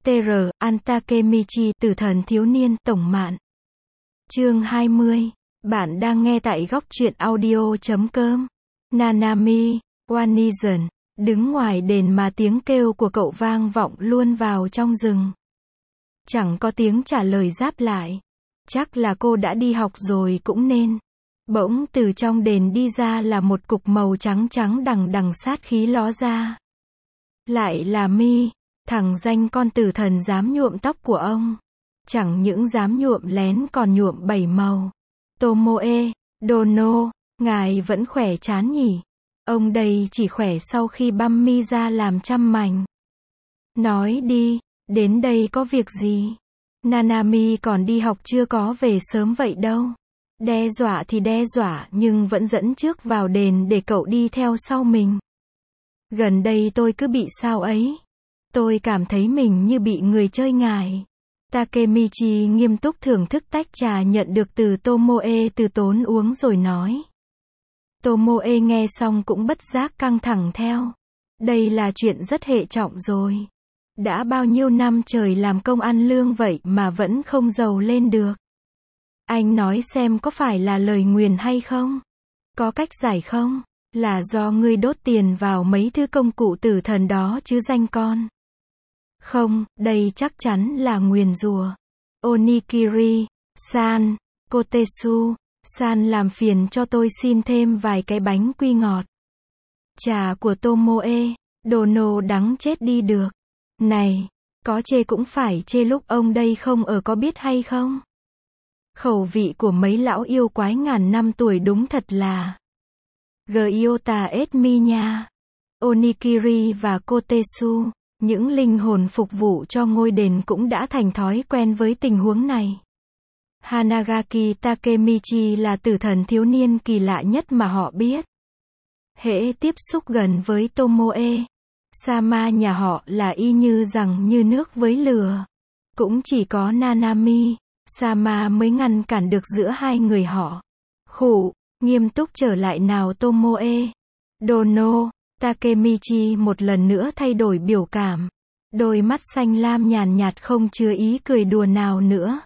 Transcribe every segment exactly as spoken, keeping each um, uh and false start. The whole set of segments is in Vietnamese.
tê rờ, An Takemichi, Tử thần thiếu niên, tổng mạn. Chương hai mươi. Bạn đang nghe tại góc truyện audio chấm com. Nanami, Wanizan, đứng ngoài đền mà tiếng kêu của cậu vang vọng luôn vào trong rừng. Chẳng có tiếng trả lời đáp lại. Chắc là cô đã đi học rồi cũng nên. Bỗng từ trong đền đi ra là một cục màu trắng trắng đằng đằng sát khí ló ra. Lại là Mi, thằng danh con tử thần dám nhuộm tóc của ông. Chẳng những dám nhuộm lén còn nhuộm bảy màu. Tomoe, Dono, ngài vẫn khỏe chán nhỉ? Ông đây chỉ khỏe sau khi băm Mi ra làm trăm mảnh. Nói đi, đến đây có việc gì? Nanami còn đi học chưa có về sớm vậy đâu. Đe dọa thì đe dọa nhưng vẫn dẫn trước vào đền để cậu đi theo sau mình. Gần đây tôi cứ bị sao ấy. Tôi cảm thấy mình như bị người chơi ngải. Takemichi nghiêm túc thưởng thức tách trà nhận được từ Tomoe từ tốn uống rồi nói. Tomoe nghe xong cũng bất giác căng thẳng theo. Đây là chuyện rất hệ trọng rồi. Đã bao nhiêu năm trời làm công ăn lương vậy mà vẫn không giàu lên được. Anh nói xem có phải là lời nguyền hay không? Có cách giải không? Là do ngươi đốt tiền vào mấy thứ công cụ tử thần đó chứ danh con. Không, đây chắc chắn là nguyền rủa. Onikiri, San, Kotetsu, San làm phiền cho tôi xin thêm vài cái bánh quy ngọt. Trà của Tomoe, Dono đắng chết đi được. Này, có chê cũng phải chê lúc ông đây không ở có biết hay không? Khẩu vị của mấy lão yêu quái ngàn năm tuổi đúng thật là Gyota et mi nha. Onikiri và Kotetsu, những linh hồn phục vụ cho ngôi đền cũng đã thành thói quen với tình huống này. Hanagaki Takemichi là tử thần thiếu niên kỳ lạ nhất mà họ biết. Hễ tiếp xúc gần với Tomoe, Sama nhà họ là y như rằng như nước với lửa. Cũng chỉ có Nanami, Sama mới ngăn cản được giữa hai người họ. Khụ, nghiêm túc trở lại nào Tomoe. Dono, Takemichi một lần nữa thay đổi biểu cảm. Đôi mắt xanh lam nhàn nhạt không chứa ý cười đùa nào nữa.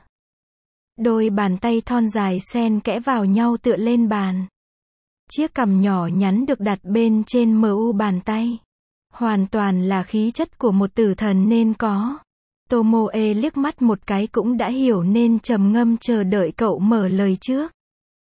Đôi bàn tay thon dài xen kẽ vào nhau tựa lên bàn. Chiếc cằm nhỏ nhắn được đặt bên trên mu bàn tay. Hoàn toàn là khí chất của một tử thần nên có. Tomoe liếc mắt một cái cũng đã hiểu nên trầm ngâm chờ đợi cậu mở lời trước.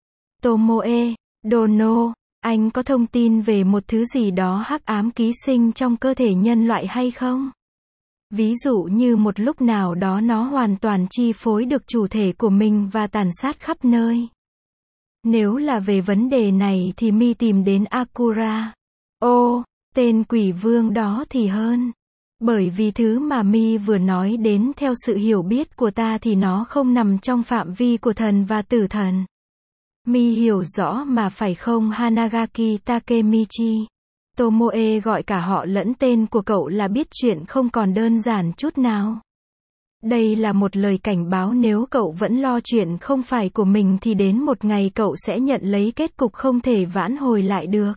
Tomoe, Dono, anh có thông tin về một thứ gì đó hắc ám ký sinh trong cơ thể nhân loại hay không? Ví dụ như một lúc nào đó nó hoàn toàn chi phối được chủ thể của mình và tàn sát khắp nơi. Nếu là về vấn đề này thì Mi tìm đến Akura. Ô, tên quỷ vương đó thì hơn. Bởi vì thứ mà Mi vừa nói đến theo sự hiểu biết của ta thì nó không nằm trong phạm vi của thần và tử thần. Mi hiểu rõ mà phải không Hanagaki Takemichi? Tomoe gọi cả họ lẫn tên của cậu là biết chuyện không còn đơn giản chút nào. Đây là một lời cảnh báo nếu cậu vẫn lo chuyện không phải của mình thì đến một ngày cậu sẽ nhận lấy kết cục không thể vãn hồi lại được.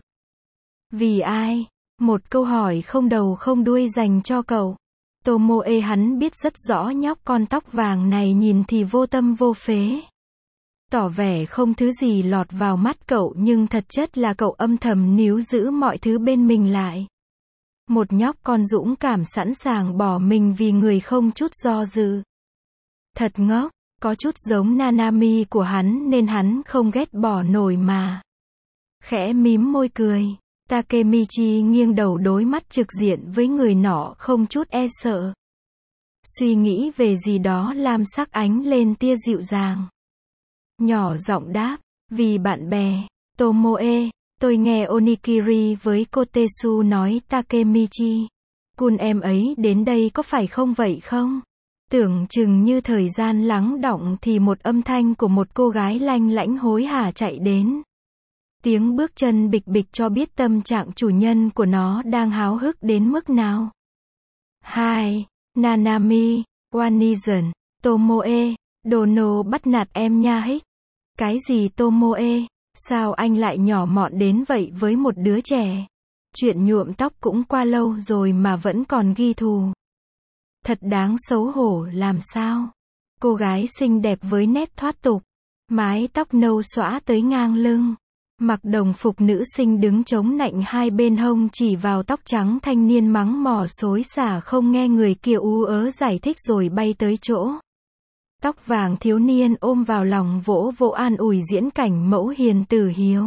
Vì ai? Một câu hỏi không đầu không đuôi dành cho cậu. Tomoe hắn biết rất rõ nhóc con tóc vàng này nhìn thì vô tâm vô phế. Tỏ vẻ không thứ gì lọt vào mắt cậu nhưng thật chất là cậu âm thầm níu giữ mọi thứ bên mình lại. Một nhóc con dũng cảm sẵn sàng bỏ mình vì người không chút do dự. Thật ngốc, có chút giống Nanami của hắn nên hắn không ghét bỏ nổi mà. Khẽ mím môi cười, Takemichi nghiêng đầu đối mắt trực diện với người nọ không chút e sợ. Suy nghĩ về gì đó làm sắc ánh lên tia dịu dàng. Nhỏ giọng đáp, vì bạn bè. Tomoe, tôi nghe Onikiri với Kotetsu nói Takemichi. Kun em ấy đến đây có phải không vậy không? Tưởng chừng như thời gian lắng đọng thì một âm thanh của một cô gái lanh lảnh hối hả chạy đến. Tiếng bước chân bịch bịch cho biết tâm trạng chủ nhân của nó đang háo hức đến mức nào. Hai, Nanami, Wanizan, Tomoe, Dono bắt nạt em nha hích. Cái gì Tomoe? Sao anh lại nhỏ mọn đến vậy với một đứa trẻ? Chuyện nhuộm tóc cũng qua lâu rồi mà vẫn còn ghi thù. Thật đáng xấu hổ làm sao. Cô gái xinh đẹp với nét thoát tục, mái tóc nâu xõa tới ngang lưng, mặc đồng phục nữ sinh đứng chống nạnh hai bên hông chỉ vào tóc trắng thanh niên mắng mỏ xối xả không nghe người kia ú ớ giải thích rồi bay tới chỗ. Tóc vàng thiếu niên ôm vào lòng vỗ vỗ an ủi diễn cảnh mẫu hiền tử hiếu.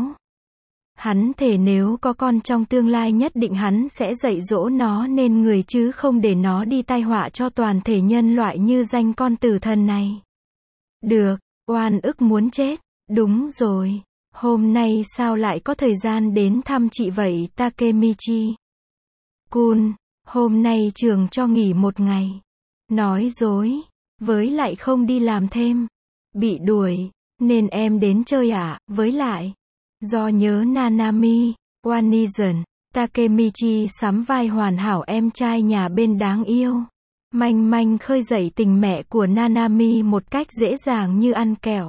Hắn thề nếu có con trong tương lai nhất định hắn sẽ dạy dỗ nó nên người chứ không để nó đi tai họa cho toàn thể nhân loại như danh con tử thần này. Được, oan ức muốn chết. Đúng rồi, hôm nay sao lại có thời gian đến thăm chị vậy Takemichi? Kun, hôm nay trường cho nghỉ một ngày. Nói dối, với lại không đi làm thêm. Bị đuổi, nên em đến chơi à, với lại. Do nhớ Nanami, Wanizan, Takemichi sắm vai hoàn hảo em trai nhà bên đáng yêu. Manh manh khơi dậy tình mẹ của Nanami một cách dễ dàng như ăn kẹo.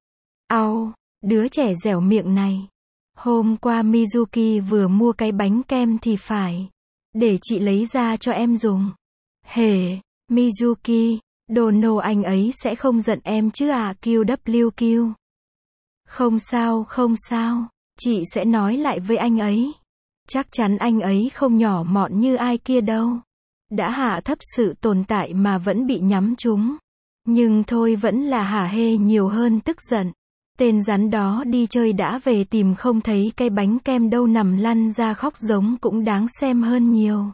Au, đứa trẻ dẻo miệng này. Hôm qua Mizuki vừa mua cái bánh kem thì phải. Để chị lấy ra cho em dùng. Hề, Mizuki, Dono anh ấy sẽ không giận em chứ à quy vê kép. Không sao không sao, chị sẽ nói lại với anh ấy. Chắc chắn anh ấy không nhỏ mọn như ai kia đâu. Đã hạ thấp sự tồn tại mà vẫn bị nhắm trúng. Nhưng thôi vẫn là hả hê nhiều hơn tức giận. Tên rắn đó đi chơi đã về tìm không thấy cái bánh kem đâu nằm lăn ra khóc giống cũng đáng xem hơn nhiều.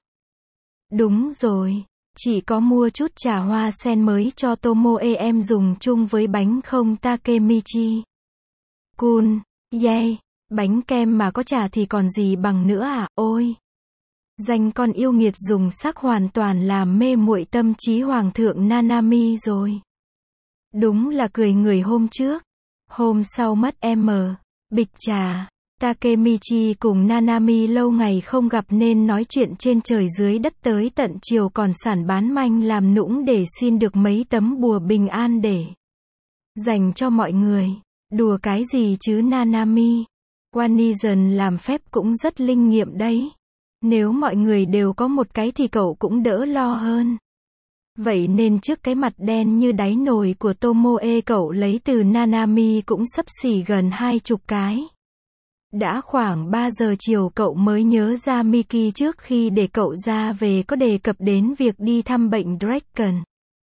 Đúng rồi, chị có mua chút trà hoa sen mới cho Tomoe em dùng chung với bánh không Takemichi. Kun, yay, bánh kem mà có trà thì còn gì bằng nữa à, ôi. Danh con yêu nghiệt dùng sắc hoàn toàn làm mê muội tâm trí hoàng thượng Nanami rồi. Đúng là cười người hôm trước. Hôm sau mất em, bịch trà. Takemichi cùng Nanami lâu ngày không gặp nên nói chuyện trên trời dưới đất tới tận chiều còn sản bán manh làm nũng để xin được mấy tấm bùa bình an để dành cho mọi người. Đùa cái gì chứ Nanami. Wanizan làm phép cũng rất linh nghiệm đấy. Nếu mọi người đều có một cái thì cậu cũng đỡ lo hơn. Vậy nên trước cái mặt đen như đáy nồi của Tomoe cậu lấy từ Nanami cũng xấp xỉ gần hai chục cái. Đã khoảng ba giờ chiều cậu mới nhớ ra Miki trước khi để cậu ra về có đề cập đến việc đi thăm bệnh Draken.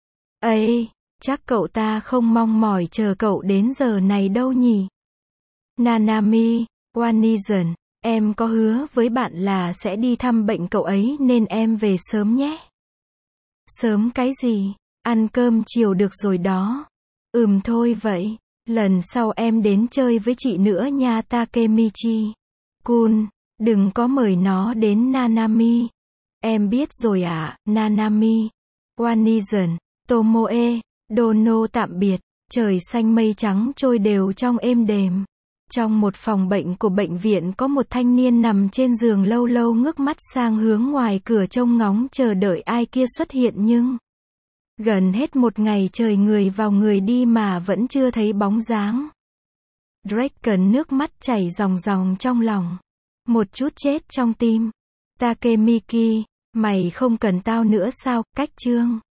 Ây, chắc cậu ta không mong mỏi chờ cậu đến giờ này đâu nhỉ. Nanami, Wanizan, em có hứa với bạn là sẽ đi thăm bệnh cậu ấy nên em về sớm nhé. Sớm cái gì, ăn cơm chiều được rồi đó. Ừm thôi vậy, lần sau em đến chơi với chị nữa nha Takemichi. Kun, đừng có mời nó đến Nanami. Em biết rồi ạ, à, Nanami. Wanizan, Tomoe, Dono tạm biệt. Trời xanh mây trắng trôi đều trong êm đềm. Trong một phòng bệnh của bệnh viện có một thanh niên nằm trên giường lâu lâu ngước mắt sang hướng ngoài cửa trông ngóng chờ đợi ai kia xuất hiện nhưng gần hết một ngày trời người vào người đi mà vẫn chưa thấy bóng dáng. Draken nước mắt chảy ròng ròng trong lòng. Một chút chết trong tim. Takemiki, mày không cần tao nữa sao, cách chương.